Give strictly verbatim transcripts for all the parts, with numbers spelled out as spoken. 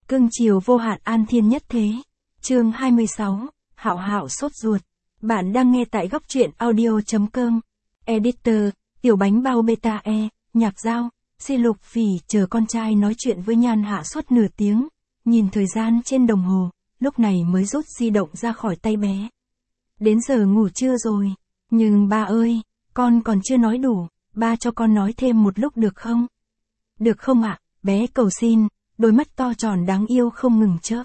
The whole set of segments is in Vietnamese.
Cưng chiều vô hạn an thiên nhất thế. Chương hai mươi sáu, Hạo Hạo sốt ruột. Bạn đang nghe tại góc truyện audio.com. Editor, Tiểu bánh bao beta e, nhạc dao, Si Lục Phỉ chờ con trai nói chuyện với Nhan Hạ suốt nửa tiếng, nhìn thời gian trên đồng hồ, lúc này mới rút di động ra khỏi tay bé. Đến giờ ngủ trưa rồi, nhưng ba ơi, con còn chưa nói đủ, ba cho con nói thêm một lúc được không? Được không ạ? Bé cầu xin, đôi mắt to tròn đáng yêu không ngừng chớp.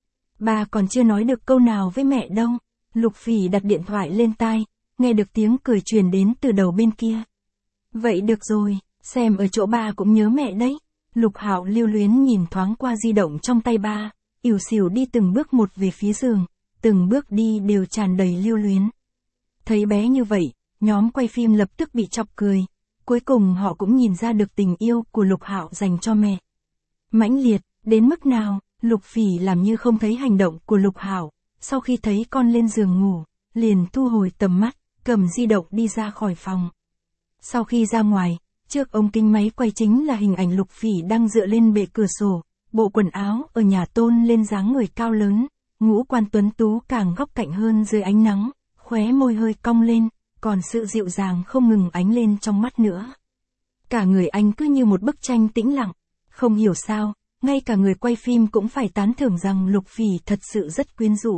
Ba còn chưa nói được câu nào với mẹ đâu. Lục Phỉ đặt điện thoại lên tai, nghe được tiếng cười truyền đến từ đầu bên kia. Vậy được rồi, xem ở chỗ ba cũng nhớ mẹ đấy. Lục Hạo lưu luyến nhìn thoáng qua di động trong tay ba, ỉu xìu đi từng bước một về phía giường, từng bước đi đều tràn đầy lưu luyến. Thấy bé như vậy, nhóm quay phim lập tức bị chọc cười. Cuối cùng họ cũng nhìn ra được tình yêu của Lục Hạo dành cho mẹ. Mãnh liệt, đến mức nào, Lục Phỉ làm như không thấy hành động của Lục Hạo, sau khi thấy con lên giường ngủ, liền thu hồi tầm mắt, cầm di động đi ra khỏi phòng. Sau khi ra ngoài, trước ống kính máy quay chính là hình ảnh Lục Phỉ đang dựa lên bệ cửa sổ, bộ quần áo ở nhà tôn lên dáng người cao lớn, ngũ quan tuấn tú càng góc cạnh hơn dưới ánh nắng, khóe môi hơi cong lên, còn sự dịu dàng không ngừng ánh lên trong mắt nữa. Cả người anh cứ như một bức tranh tĩnh lặng, không hiểu sao, ngay cả người quay phim cũng phải tán thưởng rằng Lục Phỉ thật sự rất quyến rũ.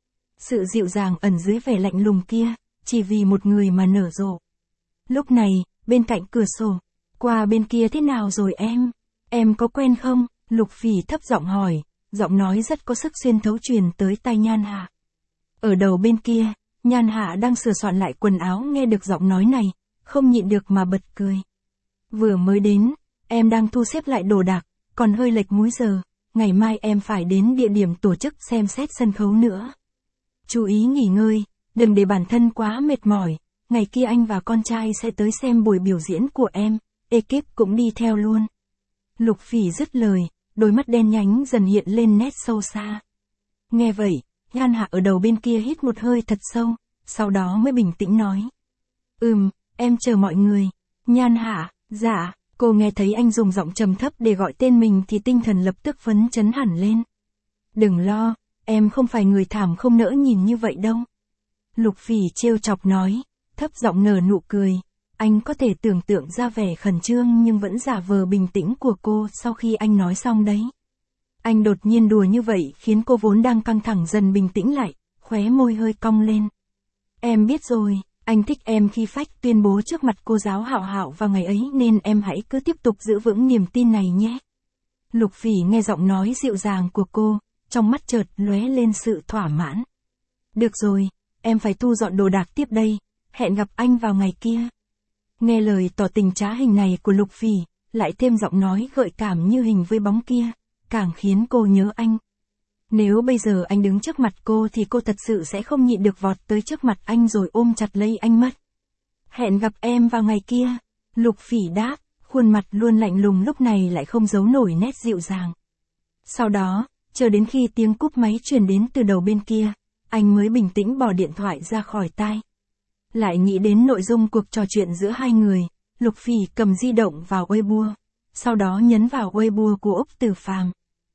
Sự dịu dàng ẩn dưới vẻ lạnh lùng kia, chỉ vì một người mà nở rộ. Lúc này, bên cạnh cửa sổ, qua bên kia thế nào rồi em? Em có quen không? Lục Phỉ thấp giọng hỏi, giọng nói rất có sức xuyên thấu truyền tới tai Nhan Hạ. Ở đầu bên kia, Nhan Hạ đang sửa soạn lại quần áo nghe được giọng nói này, không nhịn được mà bật cười. Vừa mới đến, em đang thu xếp lại đồ đạc, còn hơi lệch múi giờ, ngày mai em phải đến địa điểm tổ chức xem xét sân khấu nữa. Chú ý nghỉ ngơi, đừng để bản thân quá mệt mỏi, ngày kia anh và con trai sẽ tới xem buổi biểu diễn của em, ekip cũng đi theo luôn. Lục Phỉ dứt lời, đôi mắt đen nhánh dần hiện lên nét sâu xa. Nghe vậy, Nhan Hạ ở đầu bên kia hít một hơi thật sâu, sau đó mới bình tĩnh nói. Ừm, em chờ mọi người. Nhan Hạ, dạ, cô nghe thấy anh dùng giọng trầm thấp để gọi tên mình thì tinh thần lập tức phấn chấn hẳn lên. Đừng lo, em không phải người thảm không nỡ nhìn như vậy đâu. Lục Phỉ trêu chọc nói, thấp giọng nở nụ cười. Anh có thể tưởng tượng ra vẻ khẩn trương nhưng vẫn giả vờ bình tĩnh của cô sau khi anh nói xong đấy. Anh đột nhiên đùa như vậy khiến cô vốn đang căng thẳng dần bình tĩnh lại, khóe môi hơi cong lên. Em biết rồi, anh thích em khi phách tuyên bố trước mặt cô giáo Hạo Hạo vào ngày ấy nên em hãy cứ tiếp tục giữ vững niềm tin này nhé. Lục Phỉ nghe giọng nói dịu dàng của cô, trong mắt chợt lóe lên sự thỏa mãn. Được rồi, em phải thu dọn đồ đạc tiếp đây, hẹn gặp anh vào ngày kia. Nghe lời tỏ tình trá hình này của Lục Phỉ, lại thêm giọng nói gợi cảm như hình với bóng kia, càng khiến cô nhớ anh. Nếu bây giờ anh đứng trước mặt cô thì cô thật sự sẽ không nhịn được vọt tới trước mặt anh rồi ôm chặt lấy anh mất. Hẹn gặp em vào ngày kia. Lục Phỉ đáp, khuôn mặt luôn lạnh lùng lúc này lại không giấu nổi nét dịu dàng. Sau đó, chờ đến khi tiếng cúp máy truyền đến từ đầu bên kia, anh mới bình tĩnh bỏ điện thoại ra khỏi tai. Lại nghĩ đến nội dung cuộc trò chuyện giữa hai người, Lục Phỉ cầm di động vào Weibo, sau đó nhấn vào Weibo của Úc Tử Phàm.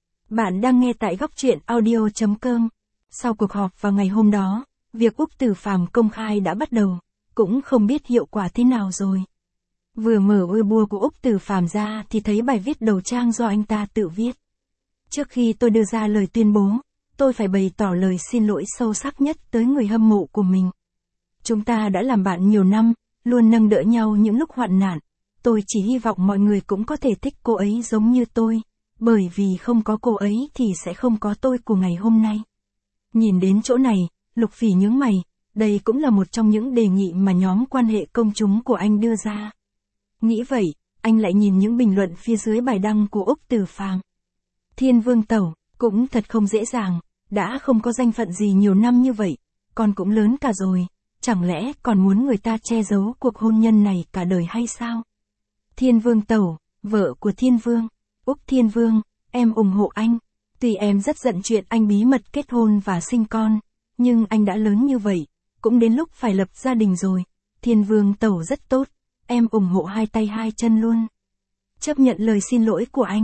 Bạn đang nghe tại góc truyện audio.com. Sau cuộc họp vào ngày hôm đó, việc Úc Tử Phàm công khai đã bắt đầu, cũng không biết hiệu quả thế nào rồi. Vừa mở Weibo của Úc Tử Phàm ra thì thấy bài viết đầu trang do anh ta tự viết. Trước khi tôi đưa ra lời tuyên bố, tôi phải bày tỏ lời xin lỗi sâu sắc nhất tới người hâm mộ của mình. Chúng ta đã làm bạn nhiều năm, luôn nâng đỡ nhau những lúc hoạn nạn. Tôi chỉ hy vọng mọi người cũng có thể thích cô ấy giống như tôi, bởi vì không có cô ấy thì sẽ không có tôi của ngày hôm nay. Nhìn đến chỗ này, Lục Phỉ nhướng mày, đây cũng là một trong những đề nghị mà nhóm quan hệ công chúng của anh đưa ra. Nghĩ vậy, anh lại nhìn những bình luận phía dưới bài đăng của Úc Tử Phàm. Thiên Vương Tẩu, cũng thật không dễ dàng, đã không có danh phận gì nhiều năm như vậy, con cũng lớn cả rồi. Chẳng lẽ còn muốn người ta che giấu cuộc hôn nhân này cả đời hay sao? Thiên Vương Tẩu, vợ của Thiên Vương, Úc Thiên Vương, em ủng hộ anh. Tuy em rất giận chuyện anh bí mật kết hôn và sinh con, nhưng anh đã lớn như vậy, cũng đến lúc phải lập gia đình rồi. Thiên Vương Tẩu rất tốt, em ủng hộ hai tay hai chân luôn. Chấp nhận lời xin lỗi của anh.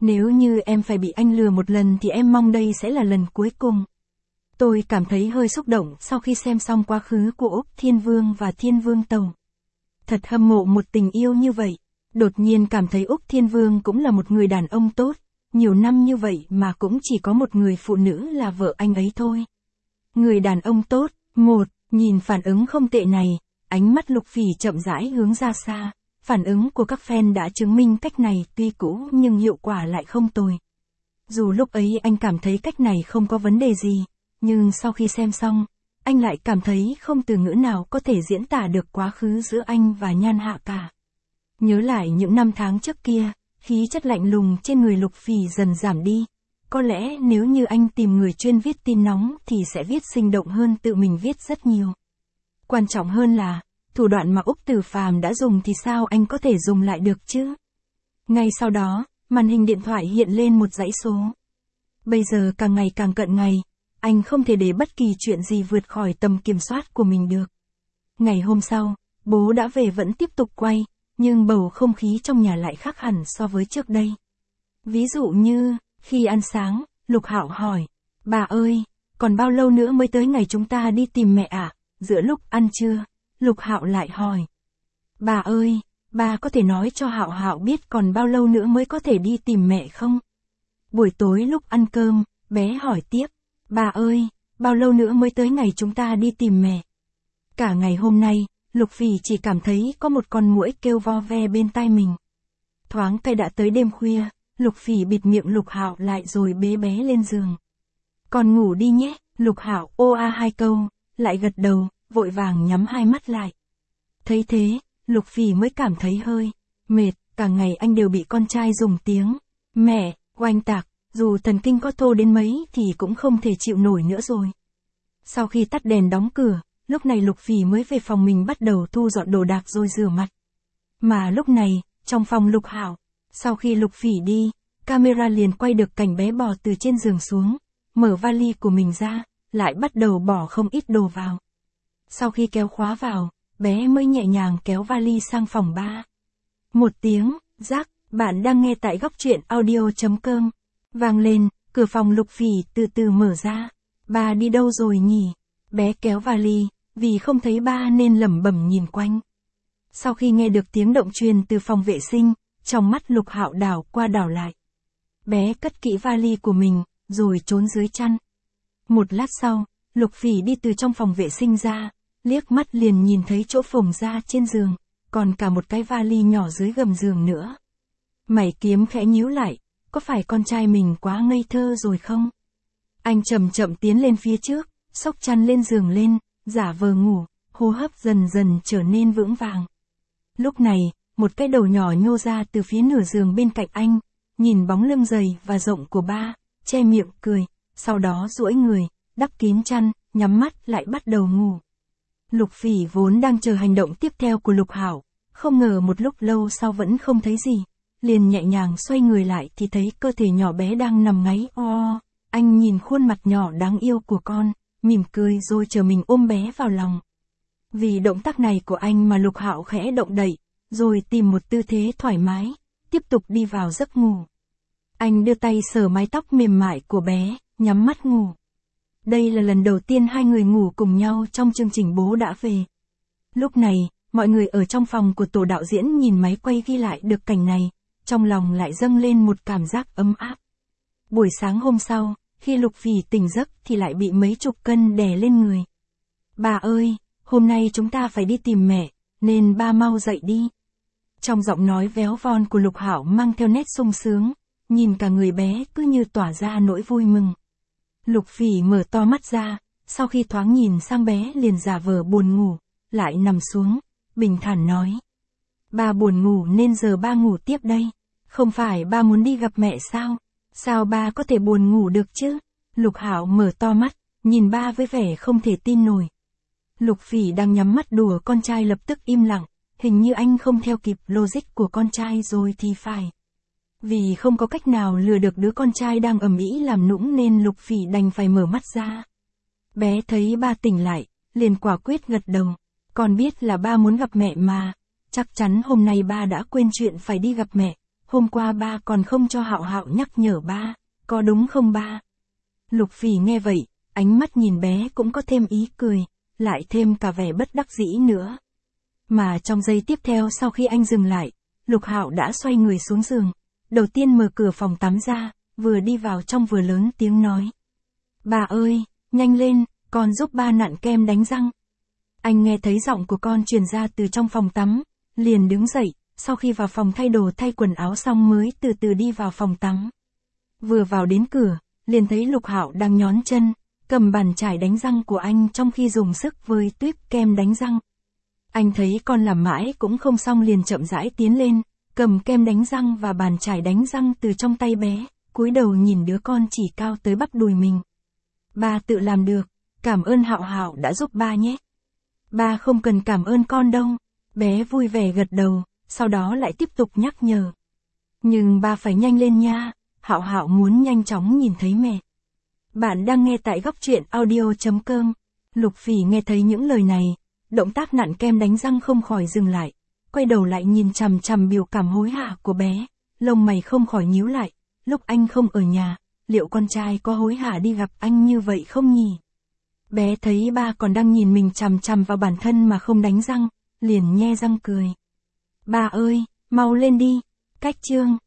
Nếu như em phải bị anh lừa một lần thì em mong đây sẽ là lần cuối cùng. Tôi cảm thấy hơi xúc động sau khi xem xong quá khứ của Úc Thiên Vương và Thiên Vương Tàu. Thật hâm mộ một tình yêu như vậy. Đột nhiên cảm thấy Úc Thiên Vương cũng là một người đàn ông tốt. Nhiều năm như vậy mà cũng chỉ có một người phụ nữ là vợ anh ấy thôi. Người đàn ông tốt. Một, nhìn phản ứng không tệ này, ánh mắt Lục Phỉ chậm rãi hướng ra xa. Phản ứng của các fan đã chứng minh cách này tuy cũ nhưng hiệu quả lại không tồi. Dù lúc ấy anh cảm thấy cách này không có vấn đề gì, nhưng sau khi xem xong, anh lại cảm thấy không từ ngữ nào có thể diễn tả được quá khứ giữa anh và Nhan Hạ cả. Nhớ lại những năm tháng trước kia, khí chất lạnh lùng trên người Lục Phỉ dần giảm đi. Có lẽ nếu như anh tìm người chuyên viết tin nóng thì sẽ viết sinh động hơn tự mình viết rất nhiều. Quan trọng hơn là, thủ đoạn mà Úc Tử Phàm đã dùng thì sao anh có thể dùng lại được chứ? Ngay sau đó, màn hình điện thoại hiện lên một dãy số. Bây giờ càng ngày càng cận ngày, anh không thể để bất kỳ chuyện gì vượt khỏi tầm kiểm soát của mình được. Ngày hôm sau, bố đã về vẫn tiếp tục quay, nhưng bầu không khí trong nhà lại khác hẳn so với trước đây. Ví dụ như, khi ăn sáng, Lục Hạo hỏi, bà ơi, còn bao lâu nữa mới tới ngày chúng ta đi tìm mẹ ạ? À? Giữa lúc ăn trưa, Lục Hạo lại hỏi, bà ơi, bà có thể nói cho Hạo Hạo biết còn bao lâu nữa mới có thể đi tìm mẹ không? Buổi tối lúc ăn cơm, bé hỏi tiếp, bà ơi, bao lâu nữa mới tới ngày chúng ta đi tìm mẹ? Cả ngày hôm nay, Lục Phỉ chỉ cảm thấy có một con muỗi kêu vo ve bên tai mình. Thoáng cái đã tới đêm khuya, Lục Phỉ bịt miệng Lục Hạo lại rồi bế bé lên giường. Con ngủ đi nhé, Lục Hạo ô a hai câu, lại gật đầu, vội vàng nhắm hai mắt lại. Thấy thế, Lục Phỉ mới cảm thấy hơi mệt, cả ngày anh đều bị con trai dùng tiếng mẹ oanh tạc, dù thần kinh có thô đến mấy thì cũng không thể chịu nổi nữa rồi. Sau khi tắt đèn đóng cửa, lúc này Lục Phỉ mới về phòng mình bắt đầu thu dọn đồ đạc rồi rửa mặt. Mà lúc này, trong phòng Lục Hạo, sau khi Lục Phỉ đi, camera liền quay được cảnh bé bò từ trên giường xuống, mở vali của mình ra, lại bắt đầu bỏ không ít đồ vào. Sau khi kéo khóa vào, bé mới nhẹ nhàng kéo vali sang phòng ba. Một tiếng, rắc, bạn đang nghe tại góc truyện audio chấm com. Vang lên, cửa phòng Lục Phỉ từ từ mở ra. Ba đi đâu rồi nhỉ? Bé kéo vali, vì không thấy ba nên lẩm bẩm nhìn quanh. Sau khi nghe được tiếng động truyền từ phòng vệ sinh, trong mắt Lục Hạo đảo qua đảo lại. Bé cất kỹ vali của mình, rồi trốn dưới chăn. Một lát sau, Lục Phỉ đi từ trong phòng vệ sinh ra, liếc mắt liền nhìn thấy chỗ phồng ra trên giường, còn cả một cái vali nhỏ dưới gầm giường nữa. Mày kiếm khẽ nhíu lại, có phải con trai mình quá ngây thơ rồi không? Anh chậm chậm tiến lên phía trước, xốc chăn lên giường lên, giả vờ ngủ, hô hấp dần dần trở nên vững vàng. Lúc này, một cái đầu nhỏ nhô ra từ phía nửa giường bên cạnh anh, nhìn bóng lưng dày và rộng của ba, che miệng cười, sau đó duỗi người, đắp kín chăn, nhắm mắt lại bắt đầu ngủ. Lục Phỉ vốn đang chờ hành động tiếp theo của Lục Hạo, không ngờ một lúc lâu sau vẫn không thấy gì, liền nhẹ nhàng xoay người lại thì thấy cơ thể nhỏ bé đang nằm ngáy o. Anh nhìn khuôn mặt nhỏ đáng yêu của con, mỉm cười rồi chờ mình ôm bé vào lòng. Vì động tác này của anh mà Lục Hạo khẽ động đậy, rồi tìm một tư thế thoải mái, tiếp tục đi vào giấc ngủ. Anh đưa tay sờ mái tóc mềm mại của bé, nhắm mắt ngủ. Đây là lần đầu tiên hai người ngủ cùng nhau trong chương trình Bố Đã Về. Lúc này, mọi người ở trong phòng của tổ đạo diễn nhìn máy quay ghi lại được cảnh này, trong lòng lại dâng lên một cảm giác ấm áp. Buổi sáng hôm sau, khi Lục Phỉ tỉnh giấc thì lại bị mấy chục cân đè lên người. Bà ơi, hôm nay chúng ta phải đi tìm mẹ, nên ba mau dậy đi. Trong giọng nói véo von của Lục Hạo mang theo nét sung sướng, nhìn cả người bé cứ như tỏa ra nỗi vui mừng. Lục Phỉ mở to mắt ra, sau khi thoáng nhìn sang bé liền giả vờ buồn ngủ, lại nằm xuống, bình thản nói. Ba buồn ngủ nên giờ ba ngủ tiếp đây, không phải ba muốn đi gặp mẹ sao? Sao ba có thể buồn ngủ được chứ? Lục Hạo mở to mắt, nhìn ba với vẻ không thể tin nổi. Lục Phỉ đang nhắm mắt đùa con trai lập tức im lặng, hình như anh không theo kịp logic của con trai rồi thì phải. Vì không có cách nào lừa được đứa con trai đang ầm ĩ làm nũng nên Lục Phỉ đành phải mở mắt ra. Bé thấy ba tỉnh lại, liền quả quyết gật đầu. Con biết là ba muốn gặp mẹ mà, chắc chắn hôm nay ba đã quên chuyện phải đi gặp mẹ, hôm qua ba còn không cho Hạo Hạo nhắc nhở ba, có đúng không ba? Lục Phỉ nghe vậy, ánh mắt nhìn bé cũng có thêm ý cười, lại thêm cả vẻ bất đắc dĩ nữa. Mà trong giây tiếp theo sau khi anh dừng lại, Lục Hạo đã xoay người xuống giường, đầu tiên mở cửa phòng tắm ra, vừa đi vào trong vừa lớn tiếng nói. Bà ơi, nhanh lên, con giúp ba nặn kem đánh răng. Anh nghe thấy giọng của con truyền ra từ trong phòng tắm, liền đứng dậy, sau khi vào phòng thay đồ thay quần áo xong mới từ từ đi vào phòng tắm. Vừa vào đến cửa, liền thấy Lục Hạo đang nhón chân, cầm bàn chải đánh răng của anh trong khi dùng sức với tuýp kem đánh răng. Anh thấy con làm mãi cũng không xong liền chậm rãi tiến lên, cầm kem đánh răng và bàn chải đánh răng từ trong tay bé, cúi đầu nhìn đứa con chỉ cao tới bắp đùi mình. Ba tự làm được, cảm ơn Hạo Hạo đã giúp ba nhé. Ba không cần cảm ơn con đâu. Bé vui vẻ gật đầu, sau đó lại tiếp tục nhắc nhở. Nhưng ba phải nhanh lên nha, Hạo Hạo muốn nhanh chóng nhìn thấy mẹ. Bạn đang nghe tại góc truyện audio chấm com. Lục Phỉ nghe thấy những lời này, động tác nặn kem đánh răng không khỏi dừng lại, quay đầu lại nhìn chằm chằm biểu cảm hối hả của bé, lông mày không khỏi nhíu lại, lúc anh không ở nhà, liệu con trai có hối hả đi gặp anh như vậy không nhỉ? Bé thấy ba còn đang nhìn mình chằm chằm vào bản thân mà không đánh răng, liền nhe răng cười. Ba ơi, mau lên đi, cách chương.